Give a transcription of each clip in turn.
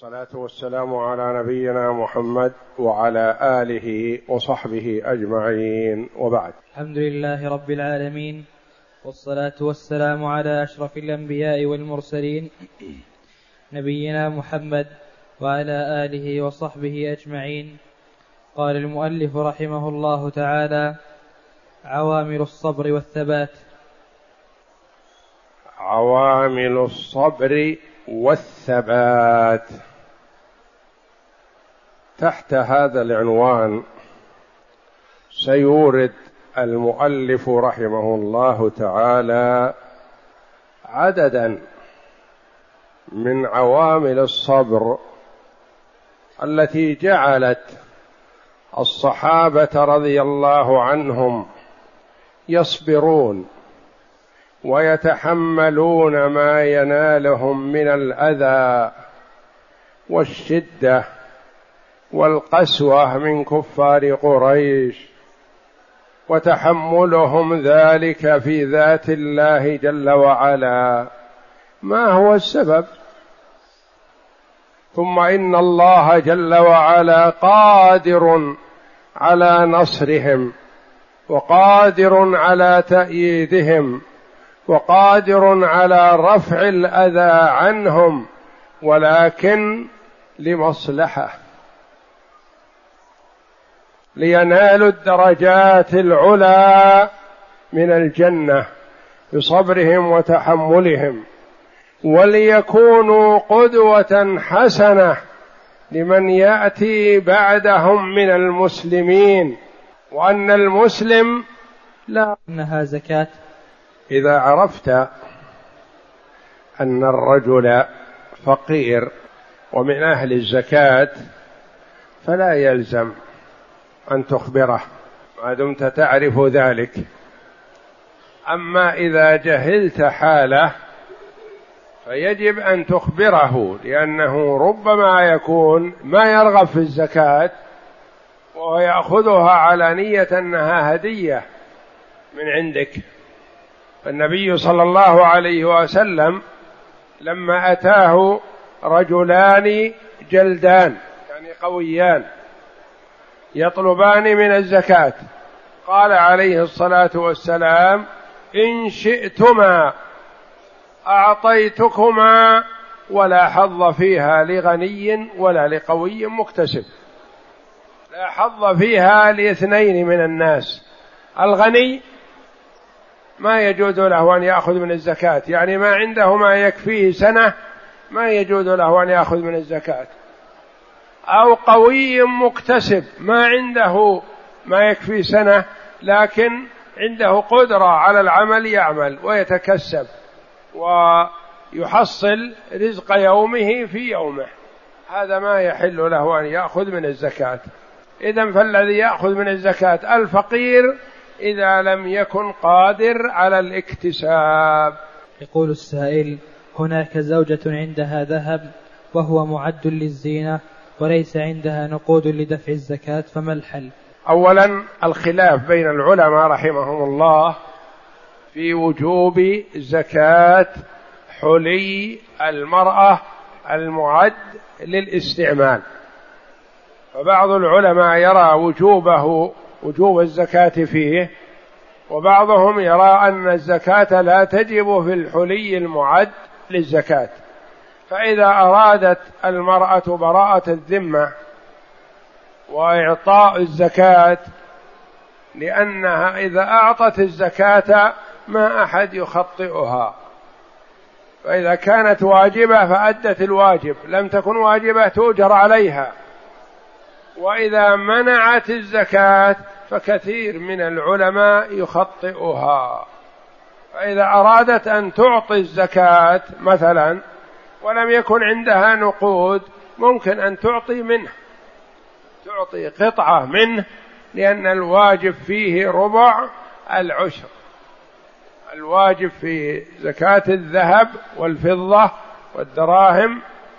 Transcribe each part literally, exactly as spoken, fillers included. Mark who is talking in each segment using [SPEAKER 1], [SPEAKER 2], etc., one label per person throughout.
[SPEAKER 1] والصلاة والسلام على نبينا محمد وعلى آله وصحبه أجمعين، وبعد.
[SPEAKER 2] الحمد لله رب العالمين، والصلاة والسلام على أشرف الأنبياء والمرسلين نبينا محمد وعلى آله وصحبه أجمعين. قال المؤلف رحمه الله تعالى: عوامل الصبر والثبات.
[SPEAKER 1] عوامل الصبر والثبات. تحت هذا العنوان سيورد المؤلف رحمه الله تعالى عددا من عوامل الصبر التي جعلت الصحابة رضي الله عنهم يصبرون ويتحملون ما ينالهم من الأذى والشدة والقسوة من كفار قريش، وتحملهم ذلك في ذات الله جل وعلا. ما هو السبب؟ ثم إن الله جل وعلا قادر على نصرهم، وقادر على تأييدهم، وقادر على رفع الأذى عنهم، ولكن لمصلحة، لينالوا الدرجات العلى من الجنة بصبرهم وتحملهم، وليكونوا قدوة حسنة لمن يأتي بعدهم من المسلمين، وأن المسلم لا
[SPEAKER 2] إنها زكاة.
[SPEAKER 1] إذا عرفت أن الرجل فقير ومن أهل الزكاة فلا يلزم أن تخبره ما دمت تعرف ذلك. أما إذا جهلت حاله فيجب أن تخبره، لأنه ربما يكون ما يرغب في الزكاة ويأخذها على نية أنها هدية من عندك. النبي صلى الله عليه وسلم لما أتاه رجلان جلدان يعني قويان يطلبان من الزكاة، قال عليه الصلاة والسلام: إن شئتما أعطيتكما، ولا حظ فيها لغني ولا لقوي مكتسب. لا حظ فيها لاثنين من الناس. الغني ما يجوز له أن يأخذ من الزكاة، يعني ما عنده ما يكفيه سنة ما يجوز له أن يأخذ من الزكاة. أو قوي مكتسب ما عنده ما يكفيه سنة لكن عنده قدرة على العمل، يعمل ويتكسب ويحصل رزق يومه في يومه، هذا ما يحل له أن يأخذ من الزكاة. إذن فالذي يأخذ من الزكاة الفقير إذا لم يكن قادر على الاكتساب.
[SPEAKER 2] يقول السائل: هناك زوجة عندها ذهب وهو معد للزينة وليس عندها نقود لدفع الزكاة، فما الحل؟
[SPEAKER 1] أولا الخلاف بين العلماء رحمهم الله في وجوب زكاة حلي المرأة المعد للاستعمال. فبعض العلماء يرى وجوبه وجوب الزكاة فيه، وبعضهم يرى أن الزكاة لا تجب في الحلي المعد للزكاة. فإذا أرادت المرأة براءة الذمة وإعطاء الزكاة، لأنها إذا أعطت الزكاة ما أحد يخطئها، فإذا كانت واجبة فأدت الواجب، لم تكن واجبة تؤجر عليها. وإذا منعت الزكاة فكثير من العلماء يخطئها. فإذا أرادت أن تعطي الزكاة مثلا ولم يكن عندها نقود، ممكن أن تعطي منه، تعطي قطعة منه، لأن الواجب فيه ربع العشر. الواجب في زكاة الذهب والفضة والدراهم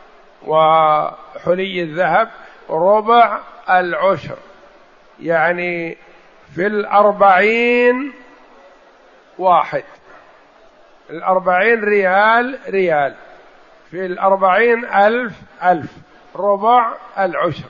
[SPEAKER 1] وحلي الذهب ربع العشر، يعني في الأربعين واحد، الأربعين ريال ريال، في الأربعين ألف ألف، ربع العشر،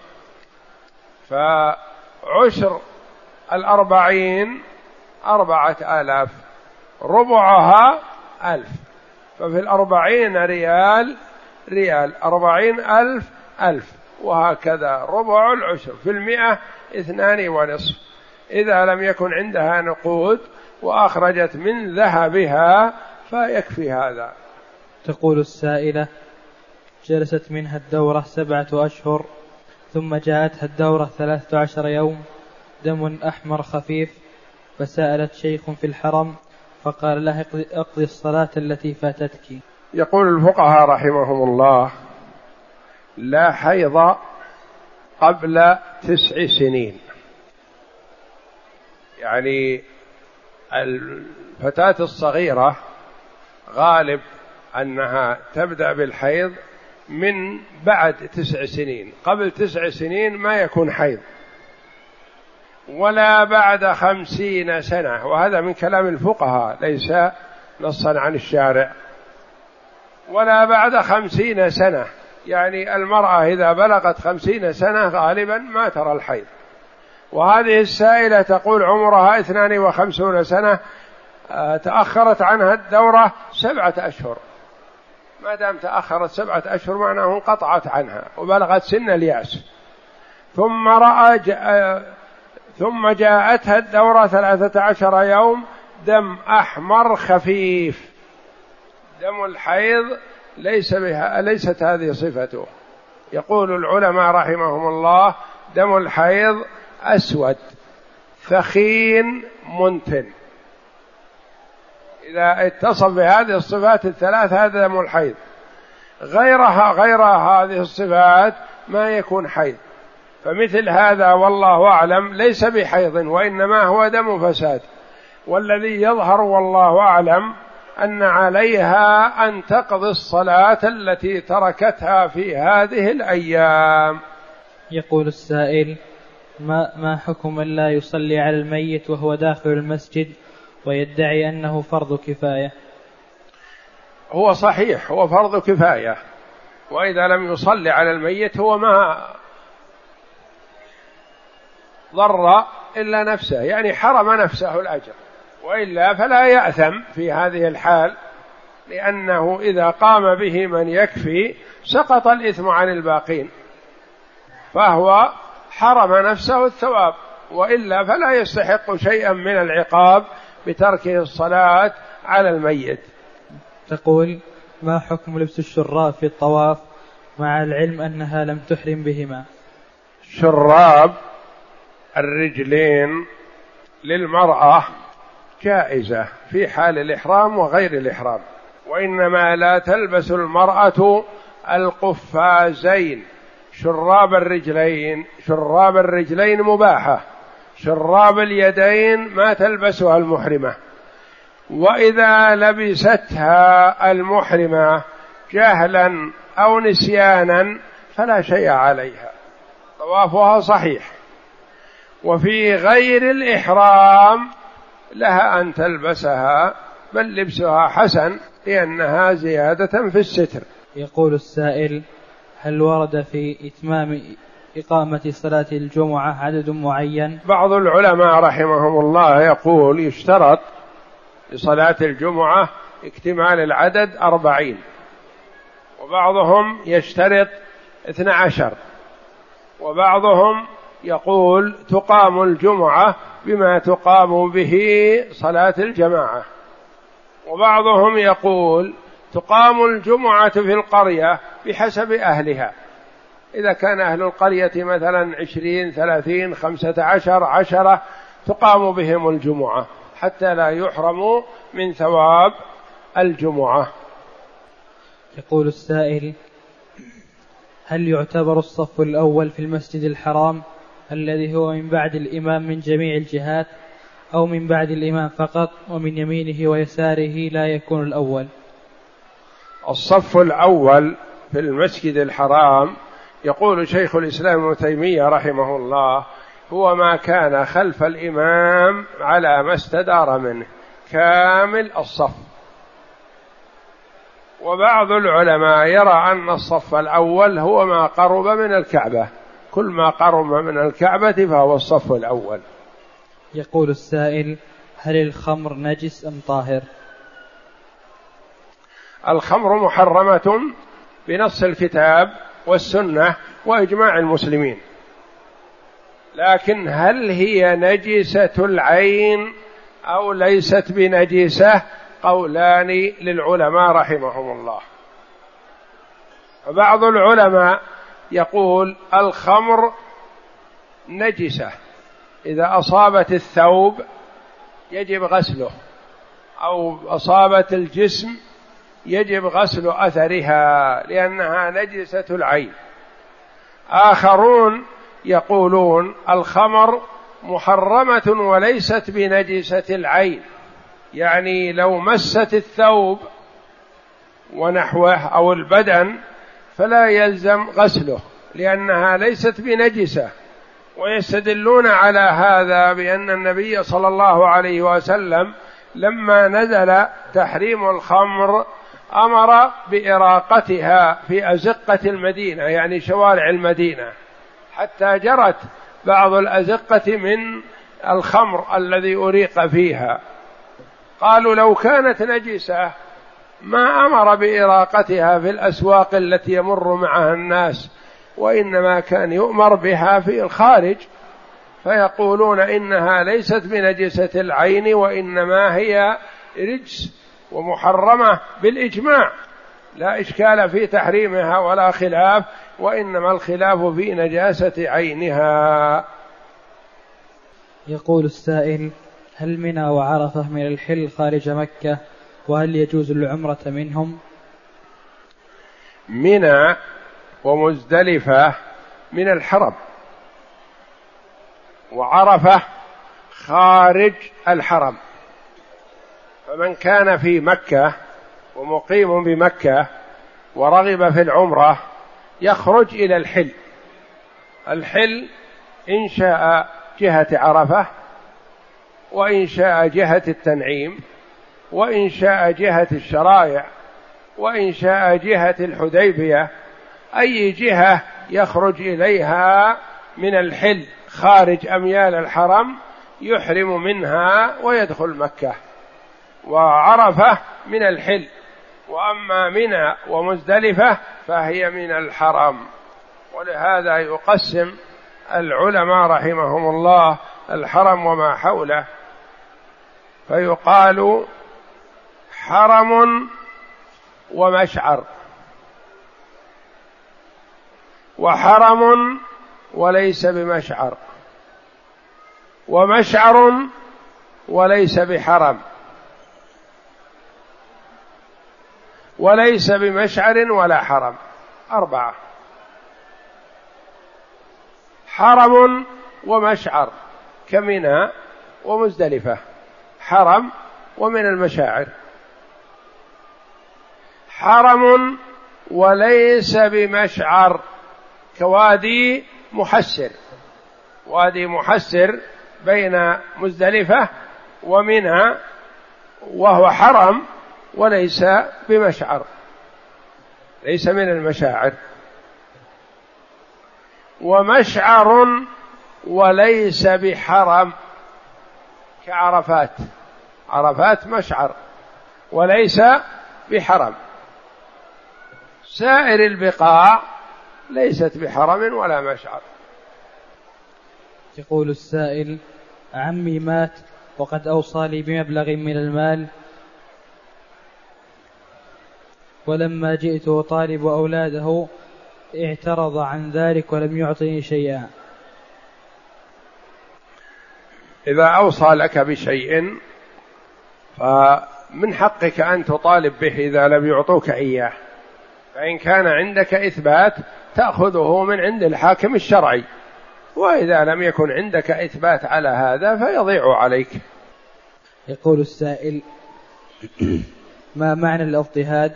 [SPEAKER 1] فعشر الأربعين أربعة آلاف، ربعها ألف، ففي الأربعين ريال ريال، أربعين ألف ألف، وهكذا ربع العشر، في المئة اثنان ونصف إذا لم يكن عندها نقود وأخرجت من ذهبها فيكفي هذا.
[SPEAKER 2] تقول السائلة: جلست منها الدورة سبعة أشهر، ثم جاءتها الدورة ثلاثة عشر يوم، دم أحمر خفيف، فسألت شيخ في الحرم فقال لها: اقضي الصلاة التي فاتتك.
[SPEAKER 1] يقول الفقهاء رحمهم الله: لا حيض قبل تسع سنين، يعني الفتاة الصغيرة غالب أنها تبدأ بالحيض من بعد تسع سنين، قبل تسع سنين ما يكون حيض، ولا بعد خمسين سنة، وهذا من كلام الفقهاء ليس نصا عن الشارع، ولا بعد خمسين سنة، يعني المرأة إذا بلغت خمسين سنة غالبا ما ترى الحيض. وهذه السائلة تقول عمرها اثنان وخمسون سنة، تأخرت عنها الدورة سبعة أشهر، ما دام تأخرت سبعة أشهر معناه انقطعت عنها وبلغت سن اليأس، ثم رأى جاء ثم جاءتها الدورة ثلاثة عشر يوم، دم أحمر خفيف. دم الحيض ليس بها ليست هذه صفته. يقول العلماء رحمهم الله: دم الحيض أسود ثخين منتن، إذا اتصف بهذه الصفات الثلاث هذا دم الحيض، غيرها غير هذه الصفات ما يكون حيض، فمثل هذا والله أعلم ليس بحيض وإنما هو دم فساد، والذي يظهر والله أعلم أن عليها أن تقضي الصلاة التي تركتها في هذه الأيام.
[SPEAKER 2] يقول السائل: ما, ما حكم من لا يصلي على الميت وهو داخل المسجد ويدعي أنه فرض كفاية؟
[SPEAKER 1] هو صحيح، هو فرض كفاية، وإذا لم يصلي على الميت هو ما ضر إلا نفسه، يعني حرم نفسه الأجر، وإلا فلا يأثم في هذه الحال، لأنه إذا قام به من يكفي سقط الإثم عن الباقين، فهو حرم نفسه الثواب، وإلا فلا يستحق شيئا من العقاب بتركه الصلاة على الميت.
[SPEAKER 2] تقول: ما حكم لبس الشراب في الطواف مع العلم أنها لم تحرم بهما؟
[SPEAKER 1] شراب الرجلين للمرأة جائزة في حال الإحرام وغير الإحرام، وإنما لا تلبس المرأة القفازين. شراب الرجلين شراب الرجلين مباحة، شراب اليدين ما تلبسها المحرمة، وإذا لبستها المحرمة جهلا أو نسيانا فلا شيء عليها، طوافها صحيح. وفي غير الإحرام لها أن تلبسها، بل لبسها حسن لأنها زيادة في الستر.
[SPEAKER 2] يقول السائل: هل ورد في إتمام إقامة صلاة الجمعة عدد معين؟
[SPEAKER 1] بعض العلماء رحمهم الله يقول يشترط لصلاة الجمعة اكتمال العدد أربعين، وبعضهم يشترط اثنى عشر، وبعضهم يقول تقام الجمعة بما تقام به صلاة الجماعة، وبعضهم يقول تقام الجمعة في القرية بحسب أهلها، إذا كان أهل القرية مثلا عشرين ثلاثين خمسة عشر عشرة تقام بهم الجمعة حتى لا يحرموا من ثواب الجمعة.
[SPEAKER 2] يقول السائل: هل يعتبر الصف الأول في المسجد الحرام الذي هو من بعد الإمام من جميع الجهات، أو من بعد الإمام فقط ومن يمينه ويساره لا يكون الأول؟
[SPEAKER 1] الصف الأول في المسجد الحرام يقول شيخ الإسلام ابن تيمية رحمه الله هو ما كان خلف الإمام على ما استدار منه، كامل الصف، وبعض العلماء يرى أن الصف الأول هو ما قرب من الكعبة، كل ما قرب من الكعبة فهو الصف الأول.
[SPEAKER 2] يقول السائل: هل الخمر نجس أم طاهر؟
[SPEAKER 1] الخمر محرمة بنص الكتاب والسنة وإجماع المسلمين، لكن هل هي نجسة العين أو ليست بنجسة؟ قولان للعلماء رحمهم الله. بعض العلماء يقول الخمر نجسة إذا أصابت الثوب يجب غسله، أو أصابت الجسم يجب غسل أثرها لأنها نجسة العين. آخرون يقولون الخمر محرمة وليست بنجسة العين، يعني لو مست الثوب ونحوه أو البدن فلا يلزم غسله لأنها ليست بنجسة. ويستدلون على هذا بأن النبي صلى الله عليه وسلم لما نزل تحريم الخمر أمر بإراقتها في أزقة المدينة، يعني شوارع المدينة، حتى جرت بعض الأزقة من الخمر الذي أريق فيها. قالوا لو كانت نجسة ما أمر بإراقتها في الأسواق التي يمر معها الناس، وإنما كان يؤمر بها في الخارج. فيقولون إنها ليست بنجسة العين وإنما هي رجس ومحرمة بالإجماع، لا إشكال في تحريمها ولا خلاف، وإنما الخلاف في نجاسة عينها.
[SPEAKER 2] يقول السائل: هل منى وعرفة من الحل خارج مكة، وهل يجوز العمرة منهم؟
[SPEAKER 1] منى ومزدلفة من الحرم، وعرفة خارج الحرم. فمن كان في مكة ومقيم بمكة ورغب في العمرة يخرج إلى الحل. الحل إن شاء جهة عرفة، وإن شاء جهة التنعيم، وإن شاء جهة الشرائع، وإن شاء جهة الحديبية، أي جهة يخرج إليها من الحل خارج أميال الحرم يحرم منها ويدخل مكة. وعرفة من الحل، وأما منى ومزدلفة فهي من الحرم. ولهذا يقسم العلماء رحمهم الله الحرم وما حوله، فيقال حرم ومشعر، وحرم وليس بمشعر، ومشعر وليس بحرم، وليس بمشعر ولا حرم. أربعة: حرم ومشعر كمنى ومزدلفة، حرم ومن المشاعر. حرم وليس بمشعر كوادي محسر، وادي محسر بين مزدلفة ومنى، وهو حرم وليس بمشعر، ليس من المشاعر. ومشعر وليس بحرم كعرفات، عرفات مشعر وليس بحرم. سائر البقاع ليست بحرم ولا مشعر.
[SPEAKER 2] يقول السائل: عمي مات وقد أوصى لي بمبلغ من المال، ولما جئت أطالب أولاده اعترض عن ذلك ولم يعطني شيئا.
[SPEAKER 1] إذا أوصى لك بشيء فمن حقك أن تطالب به إذا لم يعطوك إياه، فإن كان عندك إثبات تأخذه من عند الحاكم الشرعي، وإذا لم يكن عندك إثبات على هذا فيضيع عليك.
[SPEAKER 2] يقول السائل: ما معنى الاضطهاد؟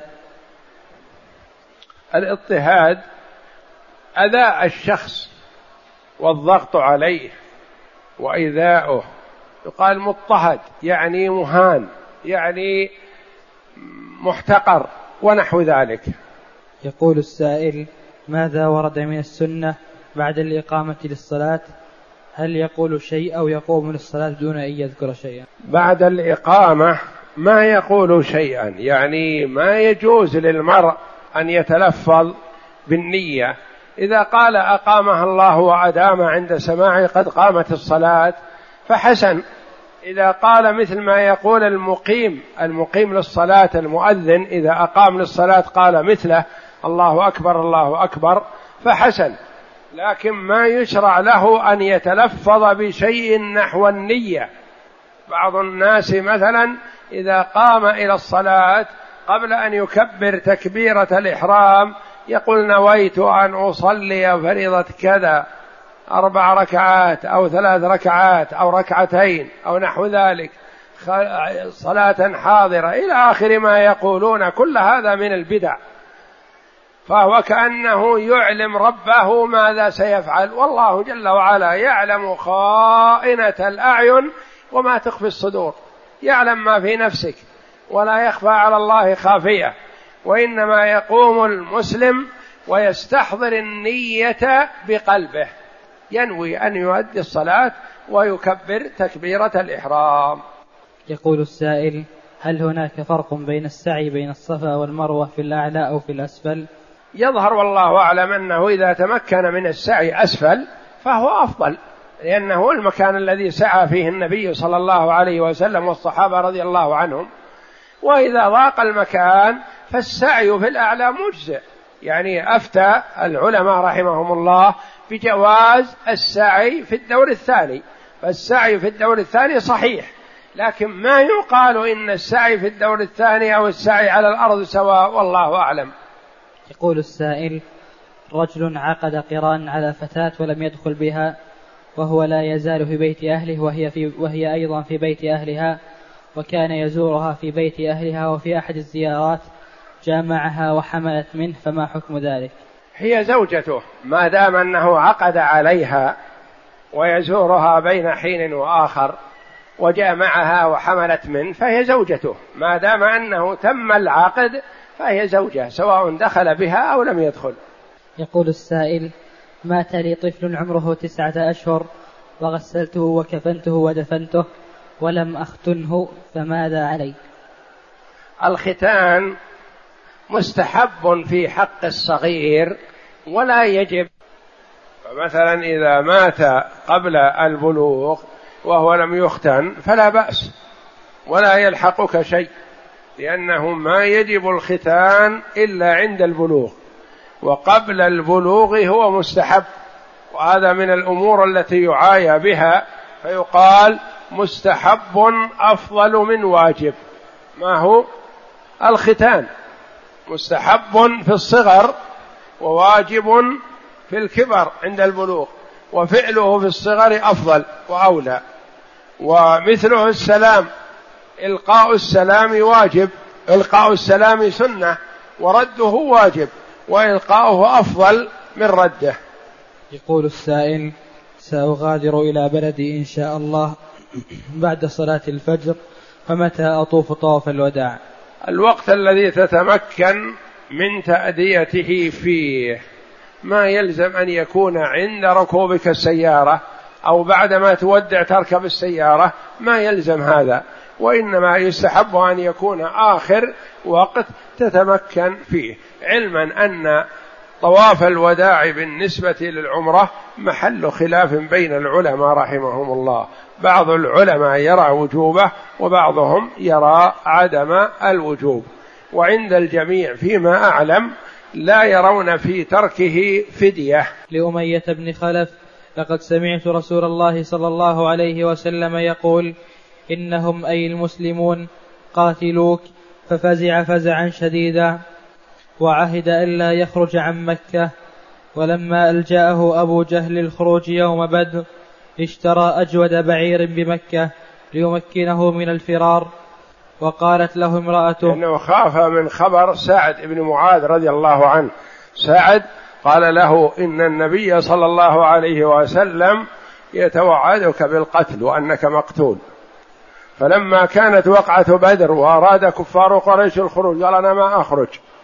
[SPEAKER 1] الاضطهاد أذى الشخص والضغط عليه وإيذاؤه، يقال مضطهد، يعني مهان، يعني محتقر، ونحو ذلك.
[SPEAKER 2] يقول السائل: ماذا ورد من السنة بعد الإقامة للصلاة؟ هل يقول شيء أو يقوم للصلاة دون أن يذكر شيئا؟
[SPEAKER 1] بعد الإقامة ما يقول شيئا، يعني ما يجوز للمرء أن يتلفظ بالنية. إذا قال أقامها الله وأدام عند سماع قد قامت الصلاة فحسن. إذا قال مثل ما يقول المقيم المقيم للصلاة المؤذن، إذا أقام للصلاة قال مثله الله أكبر الله أكبر فحسن، لكن ما يشرع له أن يتلفظ بشيء نحو النية. بعض الناس مثلا إذا قام إلى الصلاة قبل أن يكبر تكبيرة الإحرام يقول نويت أن أصلي فريضة كذا أربع ركعات أو ثلاث ركعات أو ركعتين أو نحو ذلك، صلاة حاضرة إلى آخر ما يقولون. كل هذا من البدع، فهو كأنه يعلم ربه ماذا سيفعل، والله جل وعلا يعلم خائنة الأعين وما تخفي الصدور، يعلم ما في نفسك ولا يخفى على الله خافية. وإنما يقوم المسلم ويستحضر النية بقلبه، ينوي أن يؤدي الصلاة ويكبر تكبيرة الإحرام.
[SPEAKER 2] يقول السائل: هل هناك فرق بين السعي بين الصفا والمروة في الأعلى أو في الأسفل؟
[SPEAKER 1] يظهر والله أعلم أنه إذا تمكن من السعي أسفل فهو أفضل، لأنه المكان الذي سعى فيه النبي صلى الله عليه وسلم والصحابة رضي الله عنهم. وإذا ضاق المكان فالسعي في الأعلى مجزئ. يعني أفتى العلماء رحمهم الله بجواز السعي في الدور الثاني، فالسعي في الدور الثاني صحيح، لكن ما يقال إن السعي في الدور الثاني أو السعي على الأرض سواء، والله أعلم.
[SPEAKER 2] يقول السائل: رجل عقد قران على فتاة ولم يدخل بها، وهو لا يزال في بيت أهله وهي, في وهي أيضا في بيت أهلها، وكان يزورها في بيت أهلها، وفي أحد الزيارات جامعها وحملت منه، فما حكم ذلك؟
[SPEAKER 1] هي زوجته ما دام أنه عقد عليها ويزورها بين حين وآخر وجامعها وحملت منه فهي زوجته، ما دام أنه تم العقد فهي زوجة سواء دخل بها أو لم يدخل.
[SPEAKER 2] يقول السائل: مات لي طفل عمره تسعة أشهر وغسلته وكفنته ودفنته ولم أختنه، فماذا علي؟
[SPEAKER 1] الختان مستحب في حق الصغير ولا يجب. فمثلا إذا مات قبل البلوغ وهو لم يختن فلا بأس ولا يلحقك شيء، لأنه ما يجب الختان إلا عند البلوغ، وقبل البلوغ هو مستحب، وهذا من الأمور التي يعايى بها، فيقال مستحب أفضل من واجب. ما هو الختان؟ مستحب في الصغر وواجب في الكبر عند البلوغ، وفعله في الصغر أفضل وأولى. ومثله السلام، إلقاء السلام واجب، إلقاء السلام سنة، ورده واجب، وإلقاؤه أفضل من رده.
[SPEAKER 2] يقول السائل: سأغادر إلى بلدي إن شاء الله بعد صلاة الفجر، فمتى أطوف طواف الوداع؟
[SPEAKER 1] الوقت الذي تتمكن من تأديته فيه، ما يلزم أن يكون عند ركوبك السيارة أو بعدما تودع تركب السيارة، ما يلزم هذا، وإنما يستحب أن يكون آخر وقت تتمكن فيه، علما أن طواف الوداع بالنسبة للعمرة محل خلاف بين العلماء رحمهم الله، بعض العلماء يرى وجوبه وبعضهم يرى عدم الوجوب، وعند الجميع فيما أعلم لا يرون في تركه فدية.
[SPEAKER 2] لأمية بن خلف: لقد سمعت رسول الله صلى الله عليه وسلم يقول: إنهم أي المسلمون قاتلوك، ففزع فزعا شديدا وعهد ألا يخرج عن مكة. ولما ألجأه أبو جهل الخروج يوم بدر اشترى أجود بعير بمكة ليمكنه من الفرار، وقالت له امرأته،
[SPEAKER 1] إنه خاف من خبر سعد بن معاذ رضي الله عنه. سعد قال له إن النبي صلى الله عليه وسلم يتوعدك بالقتل وأنك مقتول، فلما كانت وقعة بدر وأراد كفار قريش الخروج قال أنا ما أخرج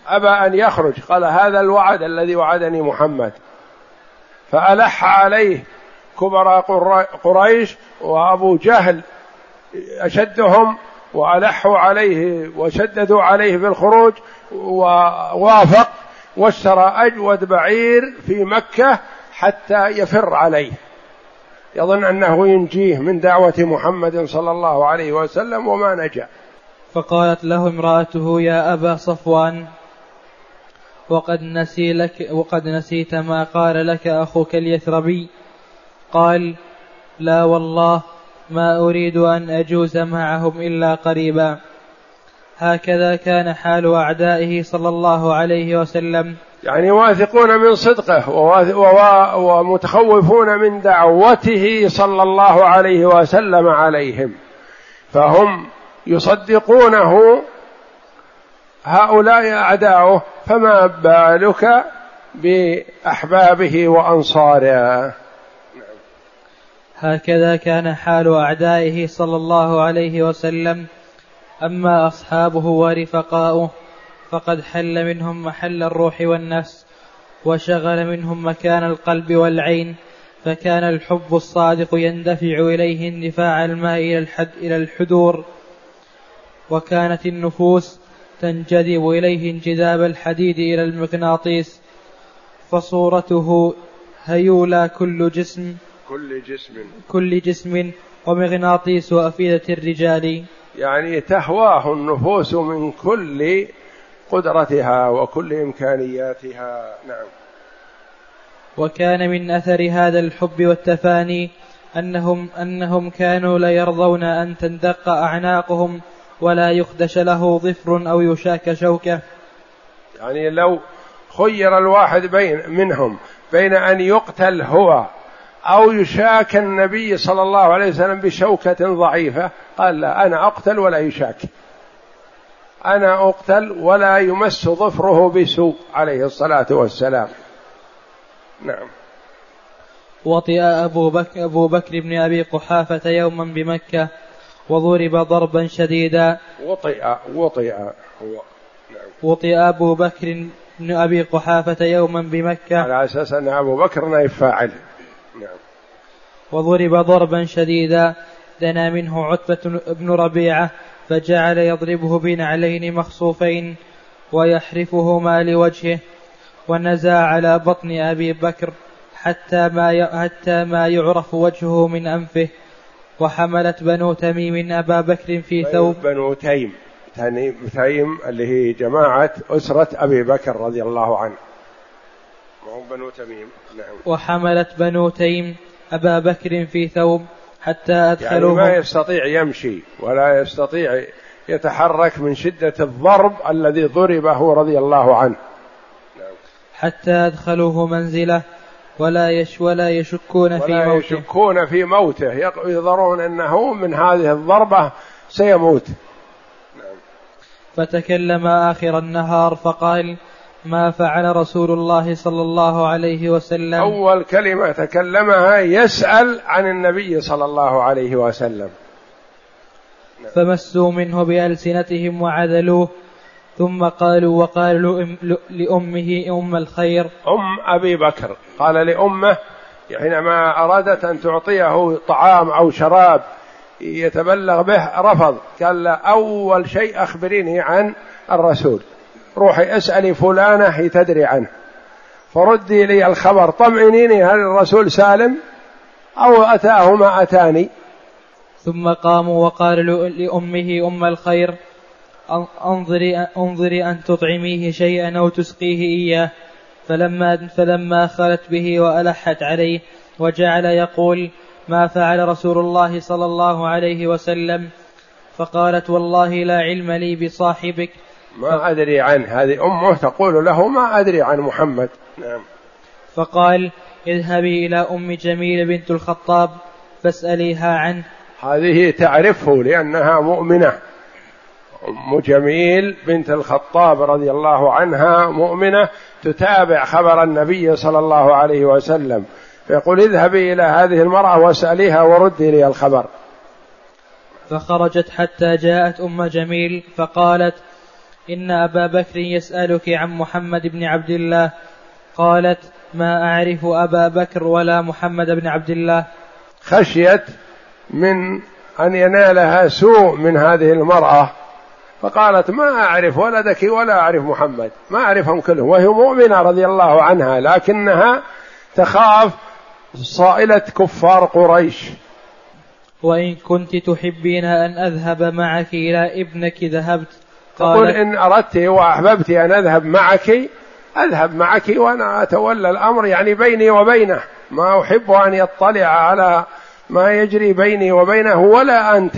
[SPEAKER 1] أبى أن يخرج، قال هذا الوعد الذي وعدني محمد. فألح عليه كبراء قريش وأبو جهل أشدهم، وألحوا عليه وشددوا عليه في الخروج، ووافق واشترى أجود بعير في مكة حتى يفر عليه، يظن أنه ينجيه من دعوة محمد صلى الله عليه وسلم، وما نجا.
[SPEAKER 2] فقالت له امرأته يا أبا صفوان وقد نسي لك وقد نسيت ما قال لك أخوك اليثربي. قال لا والله ما أريد أن أجوز معهم إلا قريبا. هكذا كان حال أعدائه صلى الله عليه وسلم،
[SPEAKER 1] يعني واثقون من صدقه ومتخوفون من دعوته صلى الله عليه وسلم عليهم، فهم يصدقونه هؤلاء أعداؤه، فما بالك بأحبابه وأنصاره.
[SPEAKER 2] هكذا كان حال أعدائه صلى الله عليه وسلم. أما أصحابه ورفقاؤه فقد حل منهم محل الروح والنفس، وشغل منهم مكان القلب والعين، فكان الحب الصادق يندفع إليه اندفاع الماء إلى الحدور، وكانت النفوس تنجذب إليه انجذاب الحديد إلى المغناطيس، فصورته هيولى كل جسم
[SPEAKER 1] كل جسم
[SPEAKER 2] كل جسم ومغناطيس أفئدة الرجال،
[SPEAKER 1] يعني تهواه النفوس من كل قدرتها وكل إمكانياتها. نعم.
[SPEAKER 2] وكان من أثر هذا الحب والتفاني أنهم, أنهم كانوا لا يرضون أن تندق أعناقهم ولا يخدش له ظفر أو يشاك شوكة.
[SPEAKER 1] يعني لو خير الواحد بين منهم بين أن يقتل هو أو يشاك النبي صلى الله عليه وسلم بشوكة ضعيفة، قال لا، أنا أقتل ولا يشاك، أنا أقتل ولا يمس ظفره بسوء عليه الصلاة والسلام. نعم.
[SPEAKER 2] وطئ أبو بكر, أبو بكر بن أبي قحافة يوما بمكة وضرب ضربا شديدا.
[SPEAKER 1] وطئ وطئ هو.
[SPEAKER 2] نعم. وطئ أبو بكر بن أبي قحافة يوما بمكة
[SPEAKER 1] على أساس أن أبو بكر نائب فاعل. نعم.
[SPEAKER 2] وضرب ضربا شديدا دنا منه عتبة بن ربيعة فجعل يضربه بنعلين مخصوفين ويحرفهما لوجهه، ونزع على بطن أبي بكر حتى ما حتى ما يعرف وجهه من أنفه. وحملت بنو تميم أبا بكر في ثوب.
[SPEAKER 1] بنو تيم تيم اللي هي جماعة أسرة أبي بكر رضي الله عنه، وهم بنو تميم. نعم.
[SPEAKER 2] وحملت بنو تيم أبا بكر في ثوب حتى أدخلوه،
[SPEAKER 1] يعني ما يستطيع يمشي ولا يستطيع يتحرك من شدة الضرب الذي ضربه رضي الله عنه. نعم.
[SPEAKER 2] حتى أدخلوه منزله ولا يش ولا يشكون في
[SPEAKER 1] ولا
[SPEAKER 2] موته
[SPEAKER 1] يشكون في موته يقدرون أنه من هذه الضربة سيموت. نعم.
[SPEAKER 2] فتكلم آخر النهار فقال ما فعل رسول الله صلى الله عليه وسلم.
[SPEAKER 1] أول كلمة تكلمها يسأل عن النبي صلى الله عليه وسلم.
[SPEAKER 2] فمسوا منه بألسنتهم وعذلوه، ثم قالوا وقالوا لأمه أم الخير
[SPEAKER 1] أم أبي بكر، قال لأمه حينما أرادت أن تعطيه طعام أو شراب يتبلغ به رفض، قال لا، أول شيء أخبريني عن الرسول، روحي اسألي فلانة تدري عنه فردي لي الخبر، طمئنيني هل الرسول سالم أو أتاه ما أتاني.
[SPEAKER 2] ثم قاموا وقالوا لأمه أم الخير انظري, انظري أن تطعميه شيئا أو تسقيه إياه. فلما, فلما خلت به وألحت عليه وجعل يقول ما فعل رسول الله صلى الله عليه وسلم، فقالت والله لا علم لي بصاحبك،
[SPEAKER 1] ما أدري عنه. هذه أمه تقول له ما أدري عن محمد. نعم.
[SPEAKER 2] فقال اذهبي إلى أم جميل بنت الخطاب فاسأليها عنه.
[SPEAKER 1] هذه تعرفه لأنها مؤمنة، أم جميل بنت الخطاب رضي الله عنها مؤمنة تتابع خبر النبي صلى الله عليه وسلم، فيقول اذهبي إلى هذه المرأة واسأليها وردي لي الخبر.
[SPEAKER 2] فخرجت حتى جاءت أم جميل فقالت إن أبا بكر يسألك عن محمد بن عبد الله. قالت: ما أعرف أبا بكر ولا محمد بن عبد الله.
[SPEAKER 1] خشيت من أن ينالها سوء من هذه المرأة، فقالت: ما أعرف ولدك ولا أعرف محمد، ما أعرفهم كلهم، وهي مؤمنة رضي الله عنها، لكنها تخاف صائلة كفار قريش.
[SPEAKER 2] وإن كنت تحبين أن أذهب معك إلى ابنك ذهبت.
[SPEAKER 1] تقول: إن أردت وأحببت أن أذهب معك أذهب معك وأنا أتولى الأمر، يعني بيني وبينه، ما أحب أن يطلع على ما يجري بيني وبينه ولا أنت.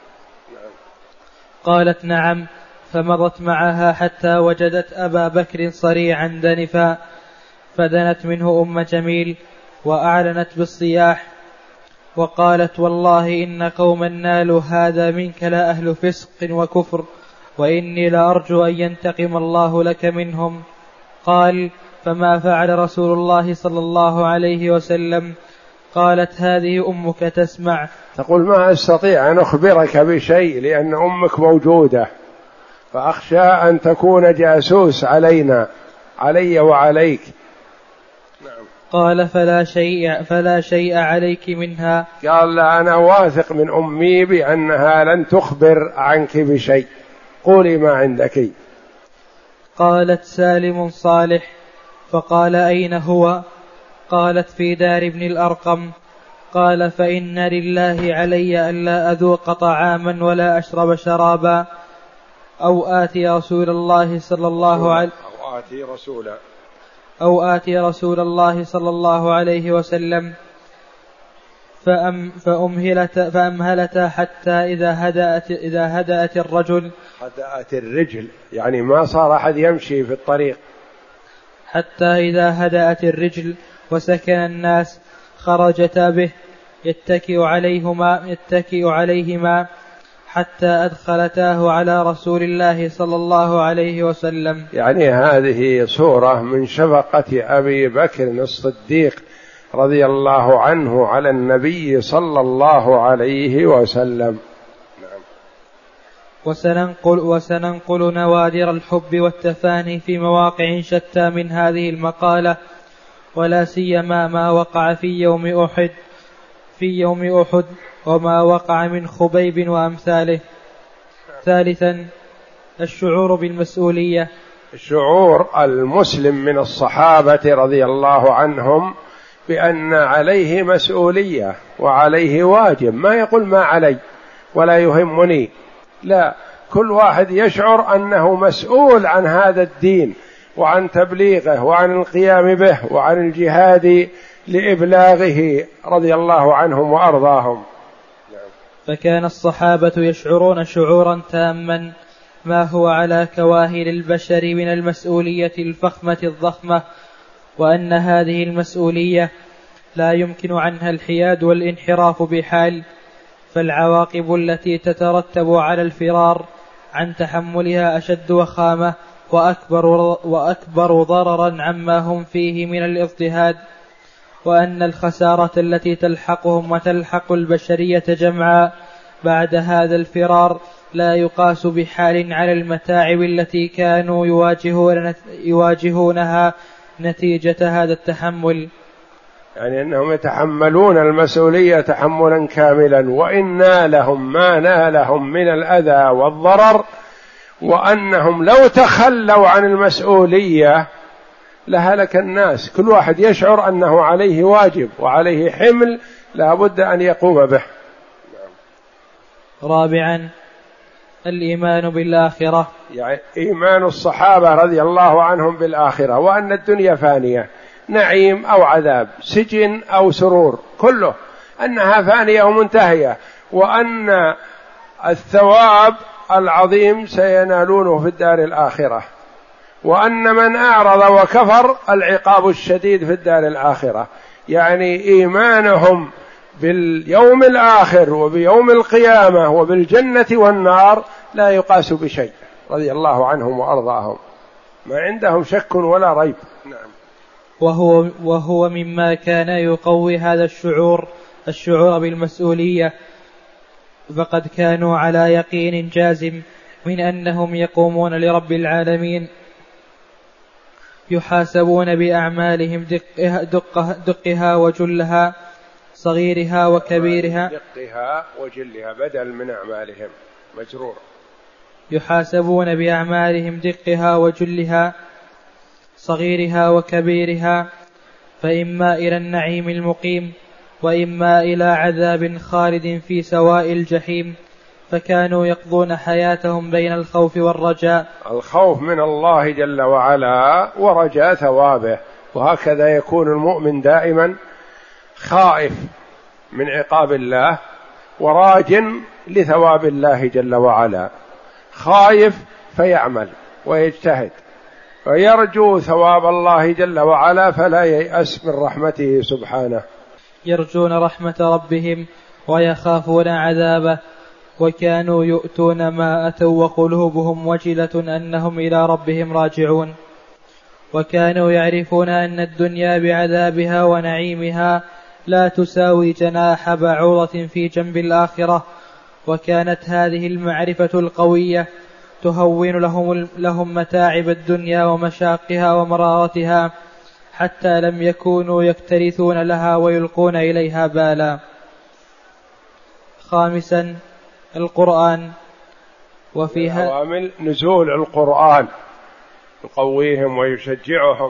[SPEAKER 2] قالت: نعم. فمضت معها حتى وجدت أبا بكر صريعا دنفا، فدنت منه أم جميل وأعلنت بالصياح، وقالت: والله إن قوما نالوا هذا منك لا أهل فسق وكفر، وإني لأرجو أن ينتقم الله لك منهم. قال: فما فعل رسول الله صلى الله عليه وسلم؟ قالت: هذه أمك تسمع.
[SPEAKER 1] تقول: ما أستطيع أن أخبرك بشيء لأن أمك موجودة، فأخشى أن تكون جاسوس علينا، علي وعليك.
[SPEAKER 2] نعم. قال: فلا شيء, فلا شيء عليك منها.
[SPEAKER 1] قال: لا، أنا واثق من أمي بأنها لن تخبر عنك بشيء، قولي ما عندك.
[SPEAKER 2] قالت: سالم صالح. فقال: أين هو؟ قالت: في دار ابن الأرقم. قال: فإن لله علي ألا أذوق طعاما ولا أشرب شرابا، أو آتي رسول الله صلى الله عليه
[SPEAKER 1] أو آتي رسولا
[SPEAKER 2] أو آتي رسول الله صلى الله عليه وسلم. فأم فأمهلت فأمهلت حتى إذا هدأت إذا هدأت الرجل
[SPEAKER 1] هدأت الرجل يعني ما صار أحد يمشي في الطريق،
[SPEAKER 2] حتى إذا هدأت الرجل وسكن الناس خرجتا به يتكئ عليهما يتكئ عليهما حتى أدخلتاه على رسول الله صلى الله عليه وسلم.
[SPEAKER 1] يعني هذه صورة من شفقة أبي بكر الصديق رضي الله عنه على النبي صلى الله عليه وسلم. نعم.
[SPEAKER 2] وسننقل, وسننقل نوادر الحب والتفاني في مواقع شتى من هذه المقالة، ولا سيما ما وقع في يوم أحد في يوم أحد وما وقع من خبيب وأمثاله. ثالثا، الشعور بالمسؤولية.
[SPEAKER 1] شعور المسلم من الصحابة رضي الله عنهم بأن عليه مسؤولية وعليه واجب، ما يقول ما علي ولا يهمني، لا، كل واحد يشعر أنه مسؤول عن هذا الدين وعن تبليغه وعن القيام به وعن الجهاد لإبلاغه رضي الله عنهم وأرضاهم.
[SPEAKER 2] فكان الصحابة يشعرون شعورا تاما ما هو على كواهل البشر من المسؤولية الفخمة الضخمة، وأن هذه المسؤولية لا يمكن عنها الحياد والانحراف بحال، فالعواقب التي تترتب على الفرار عن تحملها أشد وخامة وأكبر, وأكبر ضررا عما هم فيه من الاضطهاد، وأن الخسارة التي تلحقهم وتلحق البشرية جمعا بعد هذا الفرار لا يقاس بحال على المتاعب التي كانوا يواجهون يواجهونها نتيجة هذا التحمل.
[SPEAKER 1] يعني أنهم يتحملون المسؤولية تحملا كاملا، وإن نالهم ما نالهم من الأذى والضرر، وأنهم لو تخلوا عن المسؤولية لهلك الناس. كل واحد يشعر أنه عليه واجب وعليه حمل لا بد أن يقوم به.
[SPEAKER 2] رابعا، الإيمان بالآخرة.
[SPEAKER 1] يعني إيمان الصحابة رضي الله عنهم بالآخرة، وأن الدنيا فانية، نعيم أو عذاب، سجن أو سرور، كله أنها فانية ومنتهية، وأن الثواب العظيم سينالونه في الدار الآخرة، وأن من أعرض وكفر العقاب الشديد في الدار الآخرة. يعني إيمانهم باليوم الآخر وبيوم القيامة وبالجنة والنار لا يقاس بشيء رضي الله عنهم وأرضاهم، ما عندهم شك ولا ريب. نعم.
[SPEAKER 2] وهو, وهو مما كان يقوي هذا الشعور الشعور بالمسؤولية، فقد كانوا على يقين جازم من أنهم يقومون لرب العالمين يحاسبون بأعمالهم دقها, دقها, دقها وجلها صغيرها وكبيرها.
[SPEAKER 1] دقها وجلها بدل من أعمالهم مجرور.
[SPEAKER 2] يحاسبون بأعمالهم دقها وجلها صغيرها وكبيرها، فإما إلى النعيم المقيم وإما إلى عذاب خالد في سواء الجحيم. فكانوا يقضون حياتهم بين الخوف والرجاء،
[SPEAKER 1] الخوف من الله جل وعلا ورجاء ثوابه. وهكذا يكون المؤمن دائما خائف من عقاب الله وراج لثواب الله جل وعلا، خايف فيعمل ويجتهد ويرجو ثواب الله جل وعلا فلا ييأس من رحمته سبحانه.
[SPEAKER 2] يرجون رحمة ربهم ويخافون عذابه، وكانوا يؤتون ما أتوا وقلوبهم وجلة أنهم إلى ربهم راجعون. وكانوا يعرفون أن الدنيا بعذابها ونعيمها لا تساوي جناح بعوضة في جنب الآخرة. وكانت هذه المعرفة القوية تهون لهم, لهم متاعب الدنيا ومشاقها ومرارتها، حتى لم يكونوا يكترثون لها ويلقون إليها بالا. خامسا القرآن. وفي
[SPEAKER 1] عوامل نزول القرآن يقويهم ويشجعهم.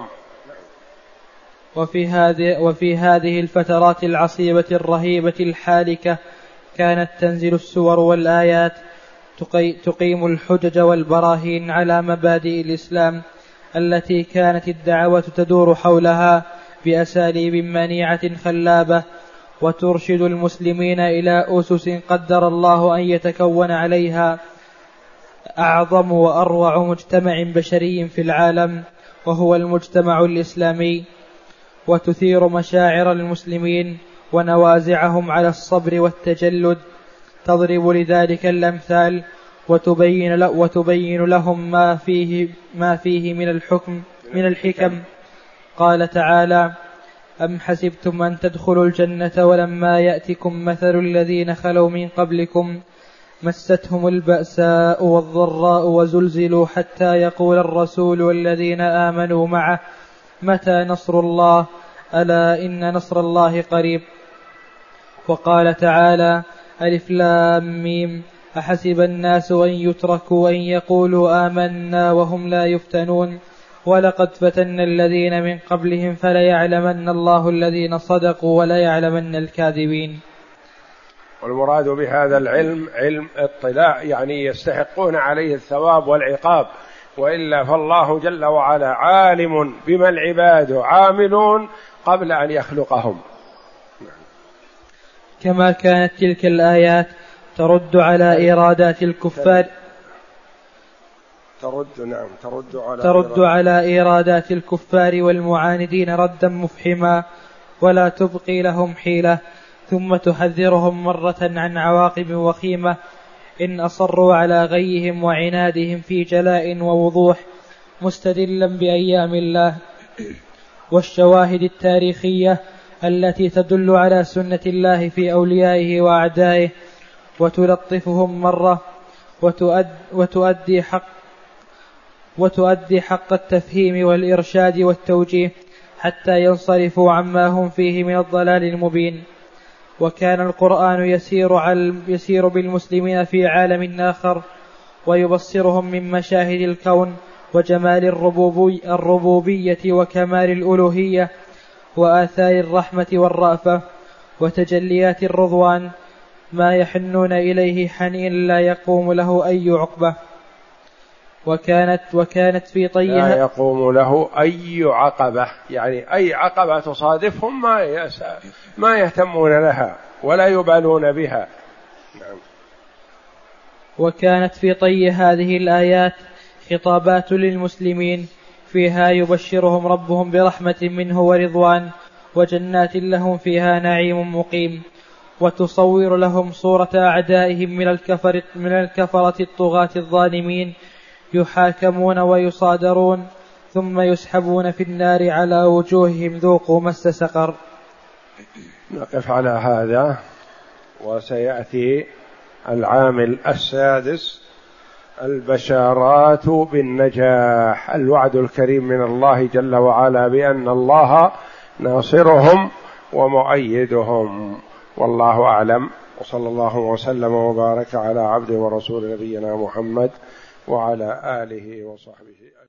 [SPEAKER 2] وفي هذه, وفي هذه الفترات العصيبة الرهيبة الحالكة كانت تنزل السور والآيات تقيم الحجج والبراهين على مبادئ الإسلام التي كانت الدعوة تدور حولها بأساليب منيعة خلابة، وترشد المسلمين إلى أسس قدر الله أن يتكون عليها أعظم وأروع مجتمع بشري في العالم، وهو المجتمع الإسلامي، وتثير مشاعر المسلمين ونوازعهم على الصبر والتجلد، تضرب لذلك الأمثال وتبين, وتبين لهم ما فيه, ما فيه من الحكم من الحكم. قال تعالى: أم حسبتم أن تدخلوا الجنة ولما يأتكم مثل الذين خلوا من قبلكم مستهم البأساء والضراء وزلزلوا حتى يقول الرسول والذين آمنوا معه متى نصر الله ألا إن نصر الله قريب. وقال تعالى: ألف لام ميم أحسب الناس أن يتركوا أن يقولوا آمنا وهم لا يفتنون ولقد فتنا الذين من قبلهم فليعلمن الله الذين صدقوا وليعلمن الكاذبين.
[SPEAKER 1] والمراد بهذا العلم علم اطلاع، يعني يستحقون عليه الثواب والعقاب، وإلا فالله جل وعلا عالم بما العباد عاملون قبل أن يخلقهم.
[SPEAKER 2] كما كانت تلك الآيات ترد على إيرادات الكفار
[SPEAKER 1] ترد نعم ترد على
[SPEAKER 2] ترد على إيرادات الكفار والمعاندين ردا مفحما ولا تبقي لهم حيلة، ثم تحذرهم مرة عن عواقب وخيمة إن أصروا على غيهم وعنادهم في جلاء ووضوح، مستدلا بأيام الله والشواهد التاريخية التي تدل على سنة الله في أوليائه وأعدائه، وتلطفهم مرة وتؤد وتؤدي حق وتؤدي حق التفهيم والإرشاد والتوجيه حتى ينصرفوا عما هم فيه من الضلال المبين. وكان القرآن يسير, على يسير بالمسلمين في عالم آخر ويبصرهم من مشاهد الكون وجمال الربوبي الربوبية وكمال الألوهية وآثار الرحمة والرأفة وتجليات الرضوان ما يحنون إليه حنين لا يقوم له أي عقبة. وكانت وكانت في طيها
[SPEAKER 1] لا يقوم له أي عقبة، يعني أي عقبة تصادفهم ما ما يهتمون لها ولا يبالون بها. نعم.
[SPEAKER 2] وكانت في طي هذه الآيات خطابات للمسلمين فيها يبشرهم ربهم برحمة منه ورضوان وجنات لهم فيها نعيم مقيم، وتصور لهم صورة أعدائهم من الكفر من الكفرة الطغاة الظالمين يحاكمون ويصادرون ثم يسحبون في النار على وجوههم ذوقوا مس سقر.
[SPEAKER 1] نقف على هذا، وسيأتي العامل السادس البشارات بالنجاح، الوعد الكريم من الله جل وعلا بأن الله ناصرهم ومؤيدهم. والله أعلم، وصلى الله وسلم وبارك على عبده ورسول نبينا محمد وعلى آله وصحبه.